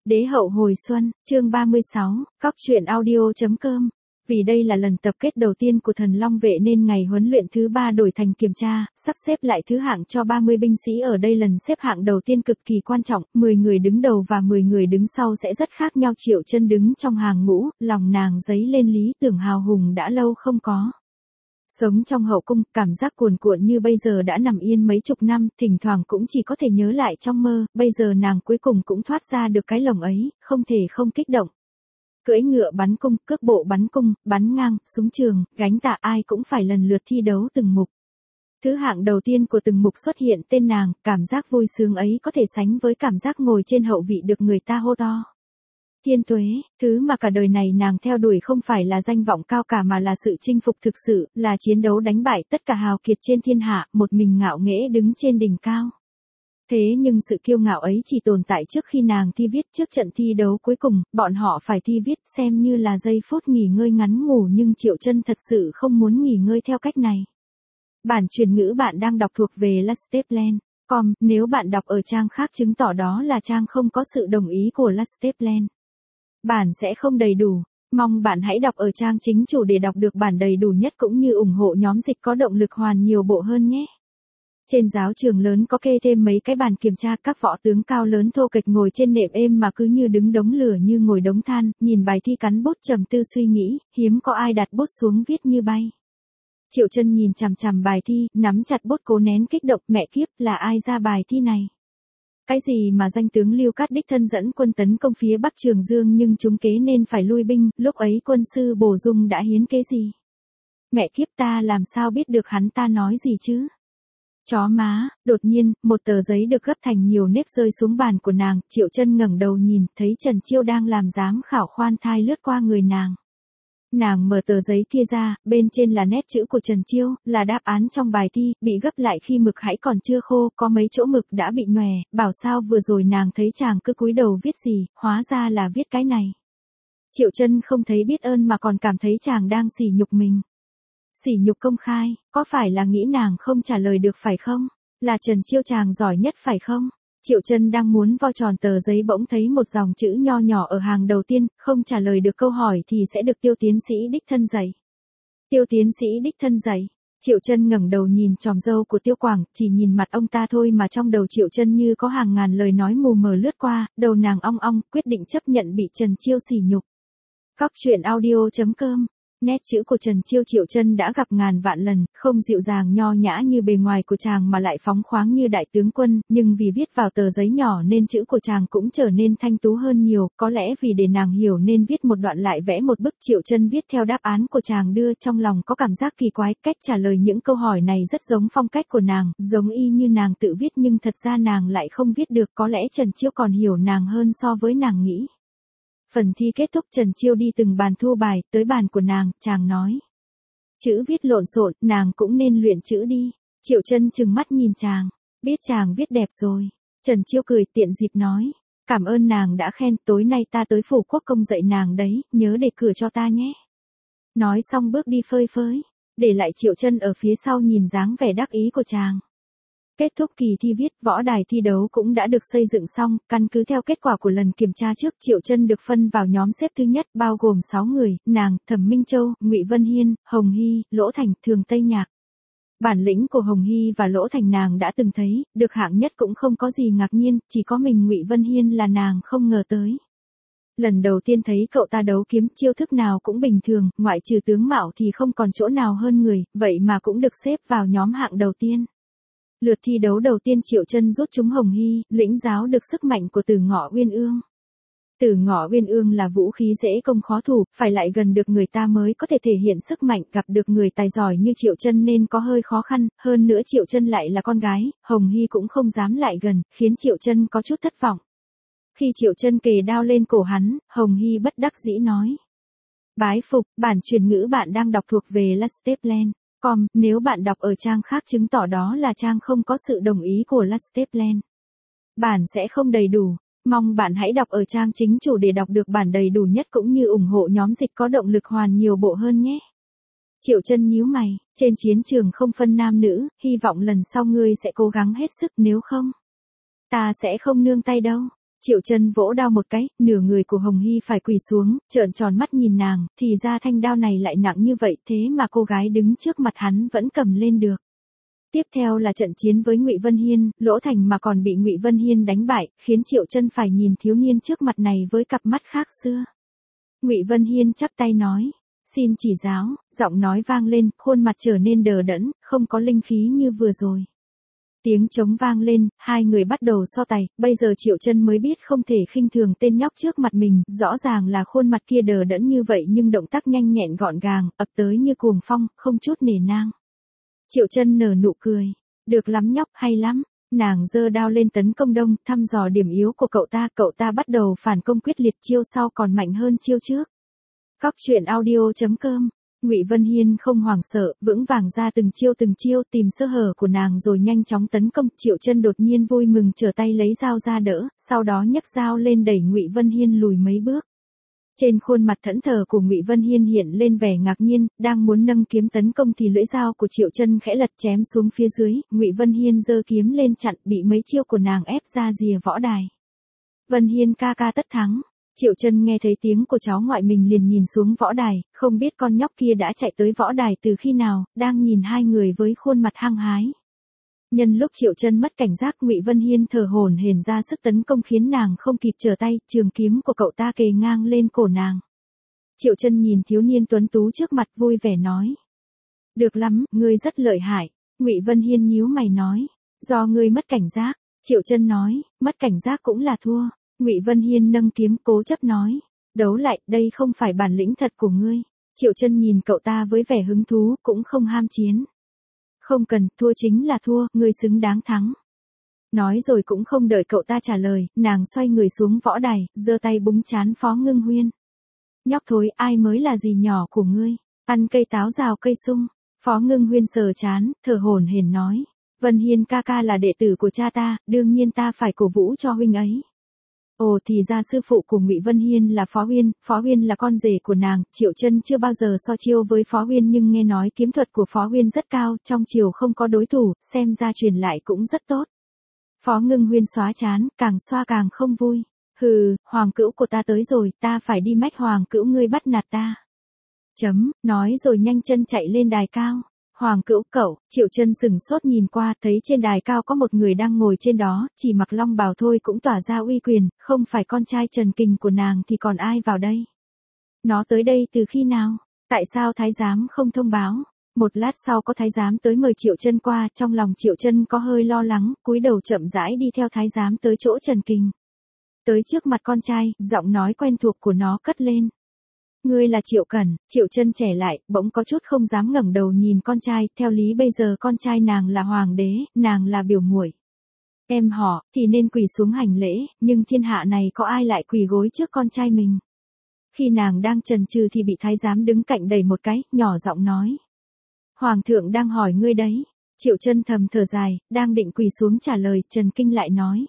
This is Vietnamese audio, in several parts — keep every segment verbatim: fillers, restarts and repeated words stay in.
Đế hậu hồi xuân, chương ba mươi sáu, cóc truyện audio.com. Vì đây là lần tập kết đầu tiên của thần Long vệ nên ngày huấn luyện thứ ba đổi thành kiểm tra, sắp xếp lại thứ hạng cho ba mươi binh sĩ ở đây. Lần xếp hạng đầu tiên cực kỳ quan trọng, mười người đứng đầu và mười người đứng sau sẽ rất khác nhau. Triệu Chân đứng trong hàng ngũ, lòng nàng dấy lên lý tưởng hào hùng đã lâu không có. Sống trong hậu cung, cảm giác cuồn cuộn như bây giờ đã nằm yên mấy chục năm, thỉnh thoảng cũng chỉ có thể nhớ lại trong mơ, bây giờ nàng cuối cùng cũng thoát ra được cái lồng ấy, không thể không kích động. Cưỡi ngựa bắn cung, cước bộ bắn cung, bắn ngang, súng trường, gánh tạ, ai cũng phải lần lượt thi đấu từng mục. Thứ hạng đầu tiên của từng mục xuất hiện tên nàng, cảm giác vui sướng ấy có thể sánh với cảm giác ngồi trên hậu vị được người ta hô to. Thiên tuế, thứ mà cả đời này nàng theo đuổi không phải là danh vọng cao cả mà là sự chinh phục thực sự, là chiến đấu đánh bại tất cả hào kiệt trên thiên hạ, một mình ngạo nghễ đứng trên đỉnh cao. Thế nhưng sự kiêu ngạo ấy chỉ tồn tại trước khi nàng thi viết. Trước trận thi đấu cuối cùng, bọn họ phải thi viết xem như là giây phút nghỉ ngơi ngắn ngủ, nhưng Triệu Chân thật sự không muốn nghỉ ngơi theo cách này. Bản truyền ngữ bạn đang đọc thuộc về Lasteplan chấm com, nếu bạn đọc ở trang khác chứng tỏ đó là trang không có sự đồng ý của Lasteplan. Bản sẽ không đầy đủ, mong bạn hãy đọc ở trang chính chủ để đọc được bản đầy đủ nhất cũng như ủng hộ nhóm dịch có động lực hoàn nhiều bộ hơn nhé. Trên giáo trường lớn có kê thêm mấy cái bàn kiểm tra, các võ tướng cao lớn thô kệch ngồi trên nệm êm mà cứ như đứng đống lửa như ngồi đống than, nhìn bài thi cắn bút trầm tư suy nghĩ, hiếm có ai đặt bút xuống viết như bay. Triệu Chân nhìn chằm chằm bài thi, nắm chặt bút cố nén kích động, mẹ kiếp, là ai ra bài thi này? Cái gì mà danh tướng Lưu Cát đích thân dẫn quân tấn công phía Bắc Trường Dương nhưng trúng kế nên phải lui binh, lúc ấy quân sư Bổ Dung đã hiến kế gì? Mẹ kiếp, ta làm sao biết được hắn ta nói gì chứ? Chó má, đột nhiên, một tờ giấy được gấp thành nhiều nếp rơi xuống bàn của nàng, Triệu Chân ngẩng đầu nhìn, thấy Trần Chiêu đang làm giám khảo khoan thai lướt qua người nàng. Nàng mở tờ giấy kia ra, bên trên là nét chữ của Trần Chiêu, là đáp án trong bài thi, bị gấp lại khi mực hãy còn chưa khô, có mấy chỗ mực đã bị nhòe, bảo sao vừa rồi nàng thấy chàng cứ cúi đầu viết gì, hóa ra là viết cái này. Triệu Chân không thấy biết ơn mà còn cảm thấy chàng đang sỉ nhục mình. Sỉ nhục công khai, có phải là nghĩ nàng không trả lời được phải không? Là Trần Chiêu chàng giỏi nhất phải không? Triệu Chân đang muốn vo tròn tờ giấy bỗng thấy một dòng chữ nho nhỏ ở hàng đầu tiên, không trả lời được câu hỏi thì sẽ được Tiêu tiến sĩ đích thân dạy. Tiêu tiến sĩ đích thân dạy. Triệu Chân ngẩng đầu nhìn tròm râu của Tiêu Quảng, chỉ nhìn mặt ông ta thôi mà trong đầu Triệu Chân như có hàng ngàn lời nói mù mờ lướt qua, đầu nàng ong ong, quyết định chấp nhận bị Trần Chiêu sỉ nhục. Cóc truyện audio.com. Nét chữ của Trần Chiêu Triệu Chân đã gặp ngàn vạn lần, không dịu dàng nho nhã như bề ngoài của chàng mà lại phóng khoáng như đại tướng quân, nhưng vì viết vào tờ giấy nhỏ nên chữ của chàng cũng trở nên thanh tú hơn nhiều, có lẽ vì để nàng hiểu nên viết một đoạn lại vẽ một bức. Triệu Chân viết theo đáp án của chàng đưa, trong lòng có cảm giác kỳ quái, cách trả lời những câu hỏi này rất giống phong cách của nàng, giống y như nàng tự viết nhưng thật ra nàng lại không viết được, có lẽ Trần Chiêu còn hiểu nàng hơn so với nàng nghĩ. Phần thi kết thúc, Trần Chiêu đi từng bàn thu bài, tới bàn của nàng, chàng nói. Chữ viết lộn xộn, nàng cũng nên luyện chữ đi. Triệu Chân trừng mắt nhìn chàng, biết chàng viết đẹp rồi. Trần Chiêu cười tiện dịp nói. Cảm ơn nàng đã khen, tối nay ta tới phủ quốc công dạy nàng đấy, nhớ để cửa cho ta nhé. Nói xong bước đi phơi phới, để lại Triệu Chân ở phía sau nhìn dáng vẻ đắc ý của chàng. Kết thúc kỳ thi viết, võ đài thi đấu cũng đã được xây dựng xong, căn cứ theo kết quả của lần kiểm tra trước, Triệu Chân được phân vào nhóm xếp thứ nhất, bao gồm sáu người, nàng, Thẩm Minh Châu, Ngụy Vân Hiên, Hồng Hy, Lỗ Thành, Thường Tây Nhạc. Bản lĩnh của Hồng Hy và Lỗ Thành nàng đã từng thấy, được hạng nhất cũng không có gì ngạc nhiên, chỉ có mình Ngụy Vân Hiên là nàng không ngờ tới. Lần đầu tiên thấy cậu ta đấu kiếm, chiêu thức nào cũng bình thường, ngoại trừ tướng mạo thì không còn chỗ nào hơn người, vậy mà cũng được xếp vào nhóm hạng đầu tiên. Lượt thi đấu đầu tiên Triệu Chân rút trúng Hồng Hy, lĩnh giáo được sức mạnh của Tử Ngọ Uyên Ương. Tử Ngọ Uyên Ương là vũ khí dễ công khó thủ, phải lại gần được người ta mới có thể thể hiện sức mạnh, gặp được người tài giỏi như Triệu Chân nên có hơi khó khăn, hơn nữa Triệu Chân lại là con gái, Hồng Hy cũng không dám lại gần, khiến Triệu Chân có chút thất vọng. Khi Triệu Chân kề đao lên cổ hắn, Hồng Hy bất đắc dĩ nói. Bái phục, bản truyền ngữ bạn đang đọc thuộc về Lasteplan chấm com, nếu bạn đọc ở trang khác chứng tỏ đó là trang không có sự đồng ý của Lasteplan. Bản sẽ không đầy đủ, mong bạn hãy đọc ở trang chính chủ để đọc được bản đầy đủ nhất cũng như ủng hộ nhóm dịch có động lực hoàn nhiều bộ hơn nhé. Triệu Chân nhíu mày, trên chiến trường không phân nam nữ, hy vọng lần sau ngươi sẽ cố gắng hết sức, nếu không, ta sẽ không nương tay đâu. Triệu Chân vỗ đao một cái, nửa người của Hồng Hy phải quỳ xuống, trợn tròn mắt nhìn nàng, thì ra thanh đao này lại nặng như vậy, thế mà cô gái đứng trước mặt hắn vẫn cầm lên được. Tiếp theo là trận chiến với Ngụy Vân Hiên, Lỗ Thành mà còn bị Ngụy Vân Hiên đánh bại, khiến Triệu Chân phải nhìn thiếu niên trước mặt này với cặp mắt khác xưa. Ngụy Vân Hiên chắp tay nói, xin chỉ giáo, giọng nói vang lên, khuôn mặt trở nên đờ đẫn, không có linh khí như vừa rồi. Tiếng trống vang lên, hai người bắt đầu so tài, bây giờ Triệu Chân mới biết không thể khinh thường tên nhóc trước mặt mình, rõ ràng là khuôn mặt kia đờ đẫn như vậy nhưng động tác nhanh nhẹn gọn gàng, ập tới như cuồng phong, không chút nể nang. Triệu Chân nở nụ cười, được lắm nhóc, hay lắm. Nàng giơ đao lên tấn công Đông, thăm dò điểm yếu của cậu ta, cậu ta bắt đầu phản công quyết liệt, chiêu sau còn mạnh hơn chiêu trước. Cóc truyện audio chấm com. Ngụy Vân Hiên không hoảng sợ, vững vàng ra từng chiêu từng chiêu, tìm sơ hở của nàng rồi nhanh chóng tấn công. Triệu Chân đột nhiên vui mừng trở tay lấy dao ra đỡ, sau đó nhấc dao lên đẩy Ngụy Vân Hiên lùi mấy bước. Trên khuôn mặt thẫn thờ của Ngụy Vân Hiên hiện lên vẻ ngạc nhiên, đang muốn nâng kiếm tấn công thì lưỡi dao của Triệu Chân khẽ lật chém xuống phía dưới, Ngụy Vân Hiên giơ kiếm lên chặn, bị mấy chiêu của nàng ép ra rìa võ đài. Vân Hiên ca ca tất thắng. Triệu Chân nghe thấy tiếng của cháu ngoại mình liền nhìn xuống võ đài, không biết con nhóc kia đã chạy tới võ đài từ khi nào, đang nhìn hai người với khuôn mặt hăng hái. Nhân lúc Triệu Chân mất cảnh giác, Ngụy Vân Hiên thở hổn hển ra sức tấn công khiến nàng không kịp trở tay, trường kiếm của cậu ta kề ngang lên cổ nàng. Triệu Chân nhìn thiếu niên tuấn tú trước mặt vui vẻ nói. Được lắm, ngươi rất lợi hại. Ngụy Vân Hiên nhíu mày nói. Do ngươi mất cảnh giác. Triệu Chân nói, mất cảnh giác cũng là thua. Ngụy Vân Hiên nâng kiếm cố chấp nói. Đấu lại, đây không phải bản lĩnh thật của ngươi. Triệu Chân nhìn cậu ta với vẻ hứng thú, cũng không ham chiến. Không cần, thua chính là thua, ngươi xứng đáng thắng. Nói rồi cũng không đợi cậu ta trả lời, nàng xoay người xuống võ đài, giơ tay búng trán Phó Ngưng Huyên. Nhóc thối, ai mới là gì nhỏ của ngươi, ăn cây táo rào cây sung. Phó Ngưng Huyên sờ trán, thở hổn hển nói. Vân Hiên ca ca là đệ tử của cha ta, đương nhiên ta phải cổ vũ cho huynh ấy. Ồ, thì ra sư phụ của Ngụy Vân Hiên là Phó Huyên, Phó Huyên là con rể của nàng. Triệu Chân chưa bao giờ so chiêu với Phó Huyên nhưng nghe nói kiếm thuật của Phó Huyên rất cao, trong triều không có đối thủ, xem ra truyền lại cũng rất tốt. Phó Ngưng Huyên xóa trán, càng xoa càng không vui. Hừ, hoàng cữu của ta tới rồi, ta phải đi mách hoàng cữu ngươi bắt nạt ta. Chấm, nói rồi nhanh chân chạy lên đài cao. Hoàng cữu cậu, Triệu Chân sừng sốt nhìn qua, thấy trên đài cao có một người đang ngồi trên đó, chỉ mặc long bào thôi cũng tỏa ra uy quyền, không phải con trai Trần Kình của nàng thì còn ai vào đây? Nó tới đây từ khi nào? Tại sao thái giám không thông báo? Một lát sau có thái giám tới mời Triệu Chân qua, trong lòng Triệu Chân có hơi lo lắng, cúi đầu chậm rãi đi theo thái giám tới chỗ Trần Kình. Tới trước mặt con trai, giọng nói quen thuộc của nó cất lên. Ngươi là Triệu Cẩn. Triệu Chân trẻ lại, bỗng có chút không dám ngẩng đầu nhìn con trai, theo lý bây giờ con trai nàng là hoàng đế, nàng là biểu muội. Em họ, thì nên quỳ xuống hành lễ, nhưng thiên hạ này có ai lại quỳ gối trước con trai mình. Khi nàng đang chần chừ thì bị thái giám đứng cạnh đẩy một cái, nhỏ giọng nói. Hoàng thượng đang hỏi ngươi đấy. Triệu Chân thầm thở dài, đang định quỳ xuống trả lời, Trần Kinh lại nói.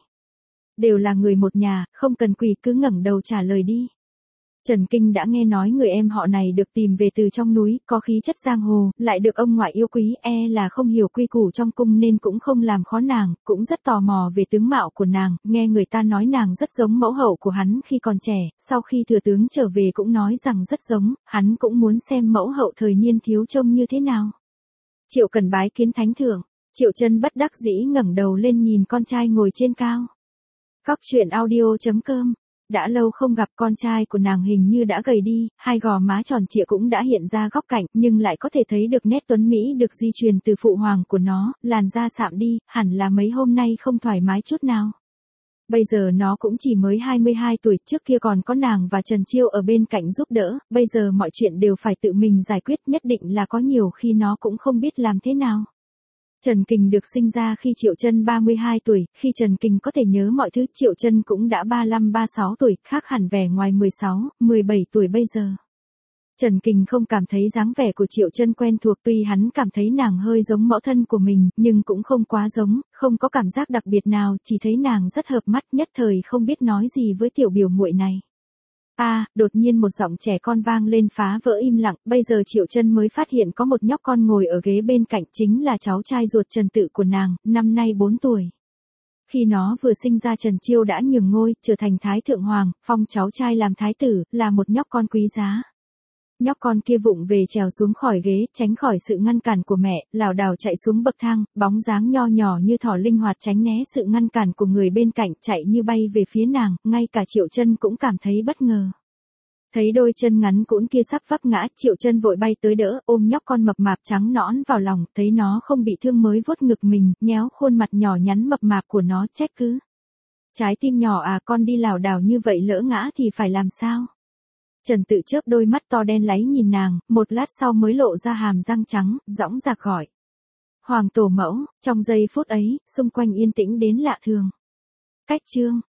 Đều là người một nhà, không cần quỳ, cứ ngẩng đầu trả lời đi. Trần Kinh đã nghe nói người em họ này được tìm về từ trong núi, có khí chất giang hồ, lại được ông ngoại yêu quý, e là không hiểu quy củ trong cung nên cũng không làm khó nàng, cũng rất tò mò về tướng mạo của nàng, nghe người ta nói nàng rất giống mẫu hậu của hắn khi còn trẻ, sau khi thừa tướng trở về cũng nói rằng rất giống, hắn cũng muốn xem mẫu hậu thời niên thiếu trông như thế nào. Triệu Cần bái kiến thánh thượng. Triệu Chân bất đắc dĩ ngẩng đầu lên nhìn con trai ngồi trên cao. Cóc truyện audio chấm com. Đã lâu không gặp, con trai của nàng hình như đã gầy đi, hai gò má tròn trịa cũng đã hiện ra góc cạnh, nhưng lại có thể thấy được nét tuấn mỹ được di truyền từ phụ hoàng của nó, làn da sạm đi, hẳn là mấy hôm nay không thoải mái chút nào. Bây giờ nó cũng chỉ mới hai mươi hai tuổi, trước kia còn có nàng và Trần Chiêu ở bên cạnh giúp đỡ, bây giờ mọi chuyện đều phải tự mình giải quyết, nhất định là có nhiều khi nó cũng không biết làm thế nào. Trần Kình được sinh ra khi Triệu Chân ba mươi hai tuổi, khi Trần Kình có thể nhớ mọi thứ, Triệu Chân cũng đã ba mươi lăm ba mươi sáu tuổi, khác hẳn vẻ ngoài mười sáu, mười bảy tuổi bây giờ. Trần Kình không cảm thấy dáng vẻ của Triệu Chân quen thuộc, tuy hắn cảm thấy nàng hơi giống mẫu thân của mình, nhưng cũng không quá giống, không có cảm giác đặc biệt nào, chỉ thấy nàng rất hợp mắt, nhất thời không biết nói gì với tiểu biểu muội này. A, à, đột nhiên một giọng trẻ con vang lên phá vỡ im lặng, bây giờ Triệu Chân mới phát hiện có một nhóc con ngồi ở ghế bên cạnh, chính là cháu trai ruột Trần Tự của nàng, năm nay bốn tuổi. Khi nó vừa sinh ra Trần Chiêu đã nhường ngôi, trở thành Thái Thượng Hoàng, phong cháu trai làm Thái tử, là một nhóc con quý giá. Nhóc con kia vụng về trèo xuống khỏi ghế, tránh khỏi sự ngăn cản của mẹ, lảo đảo chạy xuống bậc thang, bóng dáng nho nhỏ như thỏ linh hoạt tránh né sự ngăn cản của người bên cạnh, chạy như bay về phía nàng, ngay cả Triệu Chân cũng cảm thấy bất ngờ. Thấy đôi chân ngắn cũn kia sắp vấp ngã, Triệu Chân vội bay tới đỡ, ôm nhóc con mập mạp trắng nõn vào lòng, thấy nó không bị thương mới vuốt ngực mình, nhéo khuôn mặt nhỏ nhắn mập mạp của nó, trách cứ. Trái tim nhỏ à, con đi lảo đảo như vậy lỡ ngã thì phải làm sao? Trần Tự chớp đôi mắt to đen láy nhìn nàng, một lát sau mới lộ ra hàm răng trắng, dõng dạc gọi. Hoàng tổ mẫu, trong giây phút ấy, xung quanh yên tĩnh đến lạ thường. Cách chương